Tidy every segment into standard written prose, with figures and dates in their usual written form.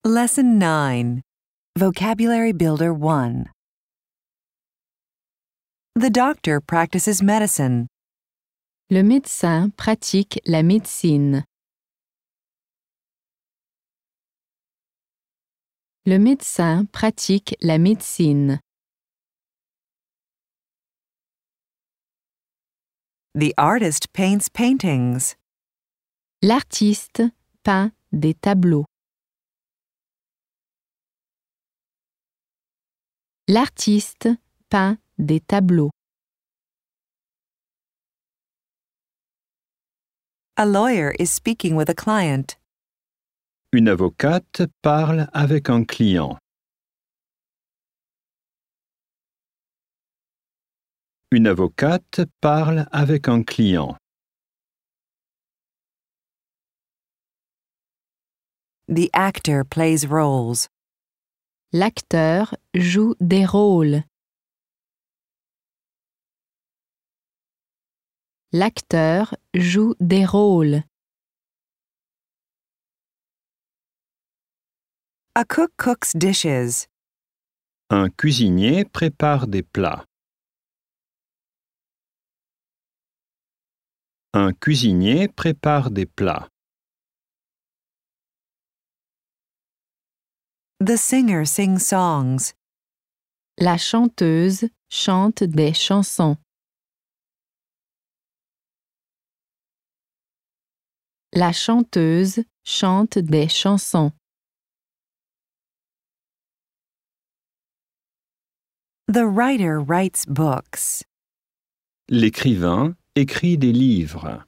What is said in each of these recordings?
Lesson 9. Vocabulary Builder 1. The doctor practices medicine. Le médecin pratique la médecine. Le médecin pratique la médecine. The artist paints paintings. L'artiste peint des tableaux. L'artiste peint des tableaux. A lawyer is speaking with a client. Une avocate parle avec un client. Une avocate parle avec un client. The actor plays roles. L'acteur joue des rôles. L'acteur joue des rôles. A cook cooks dishes. Un cuisinier prépare des plats. Un cuisinier prépare des plats. The singer sings songs. La chanteuse chante des chansons. La chanteuse chante des chansons. The writer writes books. L'écrivain écrit des livres.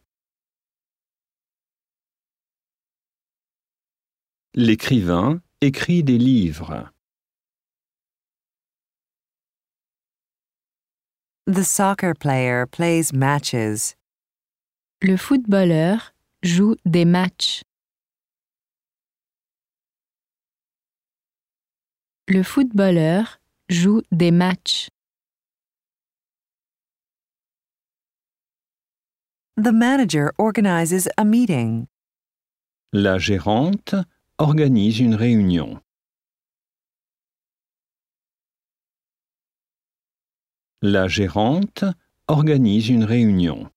L'écrivain écrit des livres. The soccer player plays matches. Le footballeur joue des matchs. Le footballeur joue des matchs. The manager organizes a meeting. La gérante organise une réunion. La gérante organise une réunion.